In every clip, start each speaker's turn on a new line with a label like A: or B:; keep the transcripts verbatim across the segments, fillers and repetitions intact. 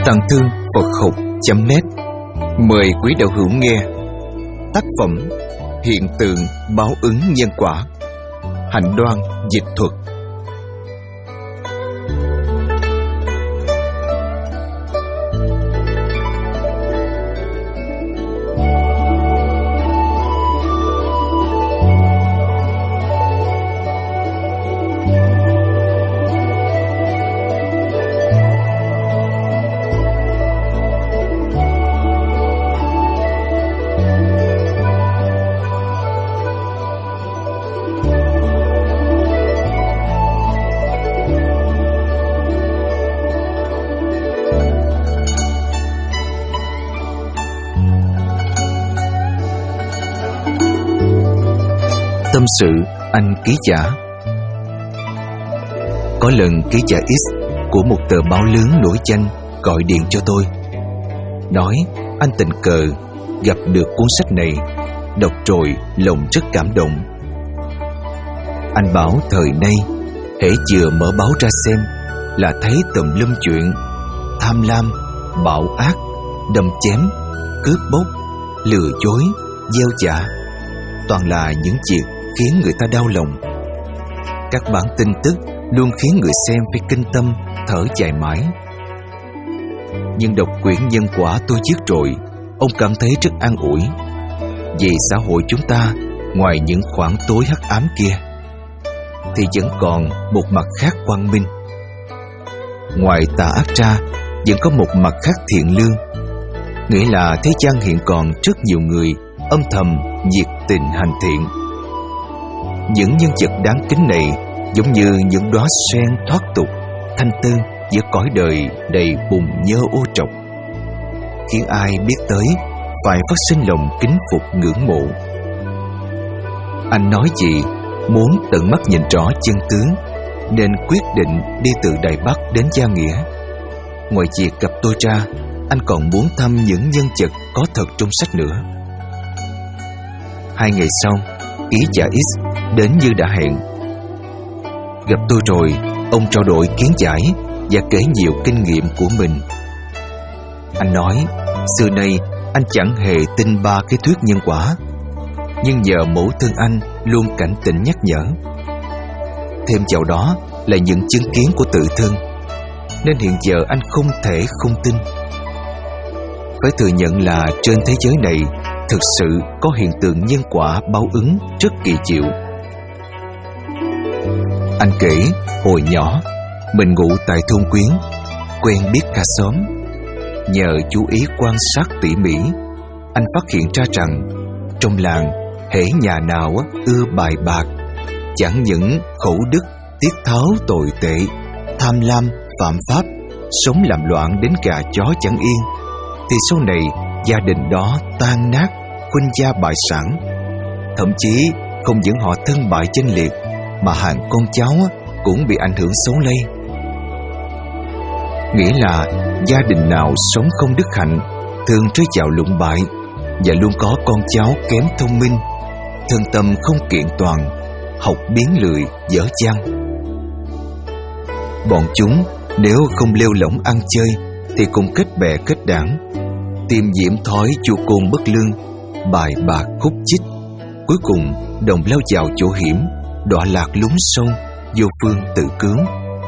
A: Tàng Thư Phật Học chấm net mời quý đạo hữu nghe tác phẩm Hiện tượng báo ứng nhân quả, Hạnh Đoan dịch thuật. Tâm sự anh ký giả. Có lần ký giả X của một tờ báo lớn nổi danh gọi điện cho tôi, nói anh tình cờ gặp được cuốn sách này, đọc rồi lòng rất cảm động. Anh bảo thời nay hễ vừa mở báo ra xem là thấy tùm lum chuyện tham lam, bạo ác, đâm chém, cướp bóc, lừa dối, gieo giả, toàn là những việc khiến người ta đau lòng. Các bản tin tức luôn khiến người xem phải kinh tâm, thở dài mãi. Nhưng đọc quyển nhân quả tôi viết rồi, ông cảm thấy rất an ủi. Vì xã hội chúng ta, ngoài những khoảng tối hắc ám kia, thì vẫn còn một mặt khác quang minh. Ngoài tà ác ra, vẫn có một mặt khác thiện lương. Nghĩa là thế gian hiện còn rất nhiều người âm thầm nhiệt tình hành thiện. Những nhân vật đáng kính này giống như những đóa sen thoát tục, thanh tân giữa cõi đời đầy bùn nhơ ô trọc, khiến ai biết tới phải phát sinh lòng kính phục ngưỡng mộ. Anh nói gì muốn tận mắt nhìn rõ chân tướng, nên quyết định đi từ Đài Bắc đến Gia Nghĩa. Ngoài việc gặp tôi ra, anh còn muốn thăm những nhân vật có thật trong sách nữa. Hai ngày sau, ký giả X đến như đã hẹn. Gặp tôi rồi, ông trao đổi kiến giải và kể nhiều kinh nghiệm của mình. Anh nói, xưa nay anh chẳng hề tin ba cái thuyết nhân quả, nhưng nhờ mẫu thân anh luôn cảnh tỉnh nhắc nhở. Thêm vào đó là những chứng kiến của tự thân, nên hiện giờ anh không thể không tin. Phải thừa nhận là trên thế giới này thực sự có hiện tượng nhân quả báo ứng rất kỳ diệu. Anh kể hồi nhỏ mình ngủ tại thôn Quyến, quen biết cả xóm. Nhờ chú ý quan sát tỉ mỉ, anh phát hiện ra rằng trong làng hễ nhà nào ưa bài bạc, chẳng những khẩu đức, tiết tháo tồi tệ, tham lam, phạm pháp, sống làm loạn đến gà chó chẳng yên, thì sau này gia đình đó tan nát, khuynh gia bại sản. Thậm chí không những họ thân bại danh liệt, mà hàng con cháu cũng bị ảnh hưởng xấu lây. Nghĩa là gia đình nào sống không đức hạnh thường rơi vào lụng bại, và luôn có con cháu kém thông minh, thân tâm không kiện toàn, học biến lười, dở dang. Bọn chúng nếu không lêu lỏng ăn chơi thì cũng kết bè kết đảng, tìm nhiễm thói chu côn bất lương, bài bạc hút chích, cuối cùng đồng lao vào chỗ hiểm, đọa lạc lún sâu, vô phương tự cứu.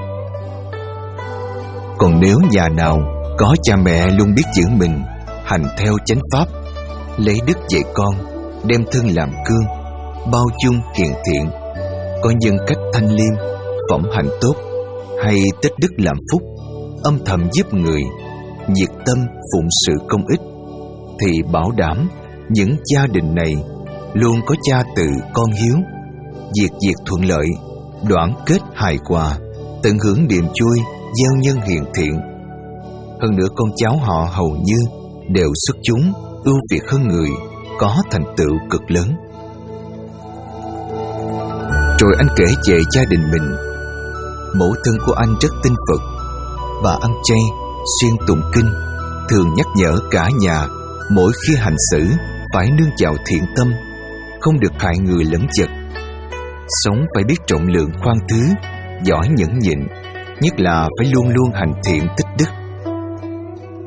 A: Còn nếu nhà nào có cha mẹ luôn biết giữ mình, hành theo chánh pháp, lấy đức dạy con, đem thân làm gương, bao dung hiền thiện, có nhân cách thanh liêm, phẩm hạnh tốt, hay tích đức làm phúc, âm thầm giúp người, nhiệt tâm phụng sự công ích, thì bảo đảm những gia đình này luôn có cha từ con hiếu, việc việc thuận lợi, đoàn kết hài hòa, tận hưởng niềm vui, gieo nhân hiền thiện. Hơn nữa con cháu họ hầu như đều xuất chúng, ưu việt hơn người, có thành tựu cực lớn. Rồi anh kể về gia đình mình. Mẫu thân của anh rất tin Phật, bà ăn chay, xuyên tụng kinh, thường nhắc nhở cả nhà mỗi khi hành xử phải nương vào thiện tâm, không được hại người lẫn vật. Sống phải biết trọng lượng khoan thứ, giỏi nhẫn nhịn, nhất là phải luôn luôn hành thiện tích đức.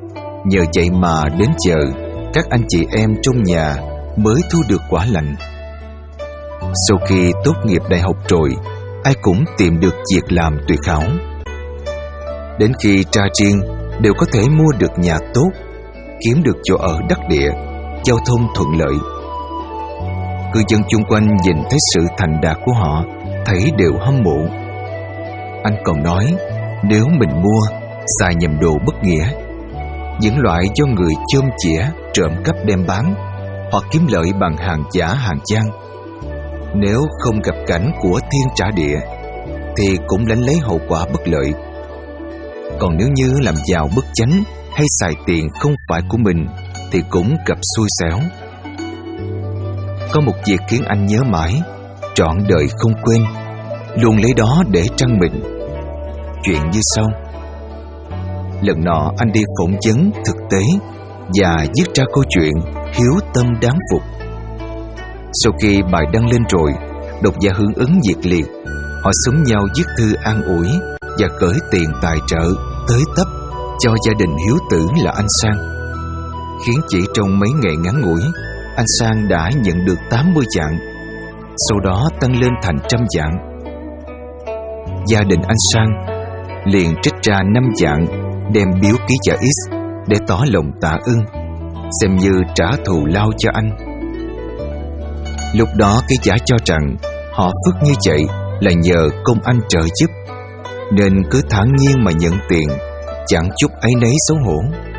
A: Nhờ vậy mà đến giờ các anh chị em trong nhà mới thu được quả lành. Sau khi tốt nghiệp đại học rồi, ai cũng tìm được việc làm tuyệt hảo. Đến khi ra riêng đều có thể mua được nhà tốt, kiếm được chỗ ở đắc địa, giao thông thuận lợi. Cư dân chung quanh nhìn thấy sự thành đạt của họ, thấy đều hâm mộ. Anh còn nói, nếu mình mua, xài nhầm đồ bất nghĩa, những loại do người chôm chĩa, trộm cắp đem bán, hoặc kiếm lợi bằng hàng giả hàng gian, nếu không gặp cảnh của thiên trả địa, thì cũng lãnh lấy hậu quả bất lợi. Còn nếu như làm giàu bất chánh hay xài tiền không phải của mình, thì cũng gặp xui xẻo. Có một việc khiến anh nhớ mãi, trọn đời không quên, luôn lấy đó để trăn mình. Chuyện như sau. Lần nọ anh đi phỏng vấn thực tế và viết ra câu chuyện hiếu tâm đáng phục. Sau khi bài đăng lên rồi, độc giả hưởng ứng nhiệt liệt. Họ xúm nhau viết thư an ủi và gửi tiền tài trợ tới tấp cho gia đình hiếu tử là anh Sang, khiến chỉ trong mấy ngày ngắn ngủi, anh Sang đã nhận được tám mươi vạn, sau đó tăng lên thành trăm vạn. Gia đình anh Sang liền trích ra năm vạn đem biếu ký giả X để tỏ lòng tạ ơn, xem như trả thù lao cho anh. Lúc đó ký giả cho rằng họ phước như vậy là nhờ công anh trợ giúp, nên cứ thản nhiên mà nhận tiền, chẳng chút áy náy xấu hổ.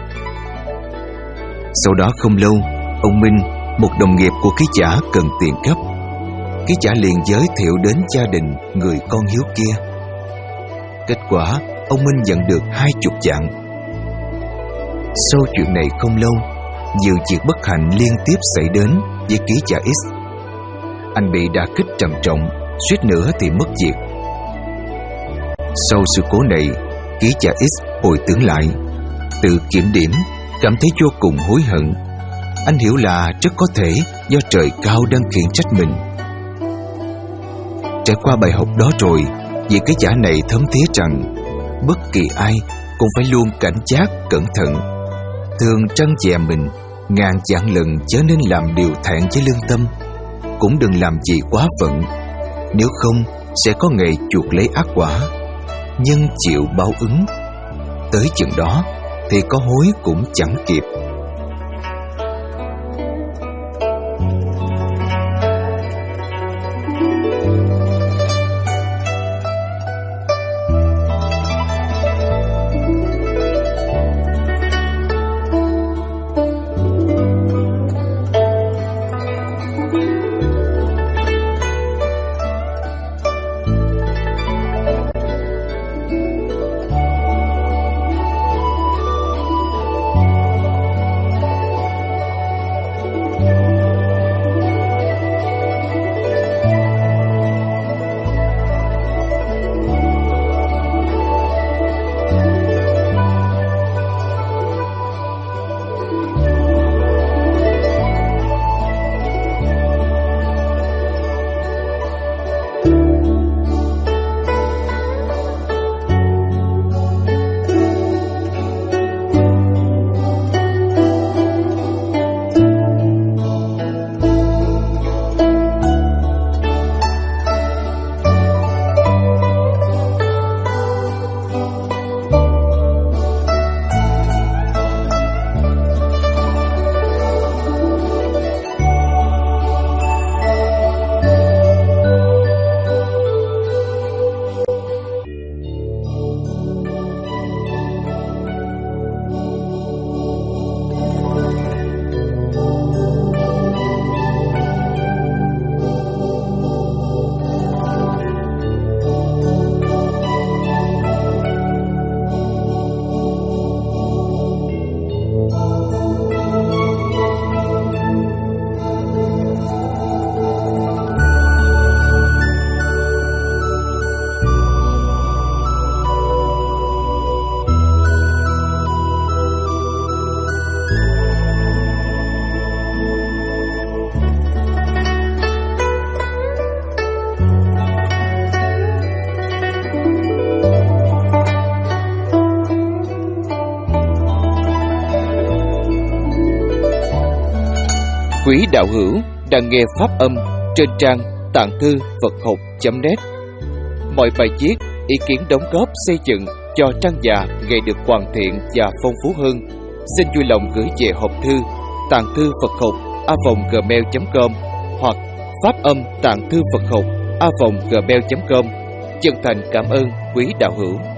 A: Sau đó không lâu, ông Minh, một đồng nghiệp của ký giả, cần tiền gấp. Ký giả liền giới thiệu đến gia đình người con hiếu kia. Kết quả, ông Minh nhận được hai chục vạn. Sau chuyện này không lâu, nhiều việc bất hạnh liên tiếp xảy đến với ký giả X. Anh bị đả kích trầm trọng, suýt nữa thì mất việc. Sau sự cố này, ký giả X hồi tưởng lại, tự kiểm điểm, cảm thấy vô cùng hối hận. Anh hiểu là rất có thể do trời cao đang khiển trách mình. Trải qua bài học đó rồi, vị ký giả này thấm thía rằng bất kỳ ai cũng phải luôn cảnh giác, cẩn thận, thường trăn dè mình ngàn vạn lần, chớ nên làm điều thẹn với lương tâm, cũng đừng làm gì quá phận, nếu không sẽ có ngày chuộc lấy ác quả, nhân chịu báo ứng. Tới chừng đó thì có hối cũng chẳng kịp. Quý đạo hữu đang nghe pháp âm trên trang tạng thư Phật học chấm net. Mọi bài viết, ý kiến đóng góp xây dựng cho trang già ngày được hoàn thiện và phong phú hơn, xin vui lòng gửi về hộp thư tạng thư Phật học a vòng gmail chấm com hoặc pháp âm tạng thư Phật học a vòng gmail chấm com. Chân thành cảm ơn quý đạo hữu.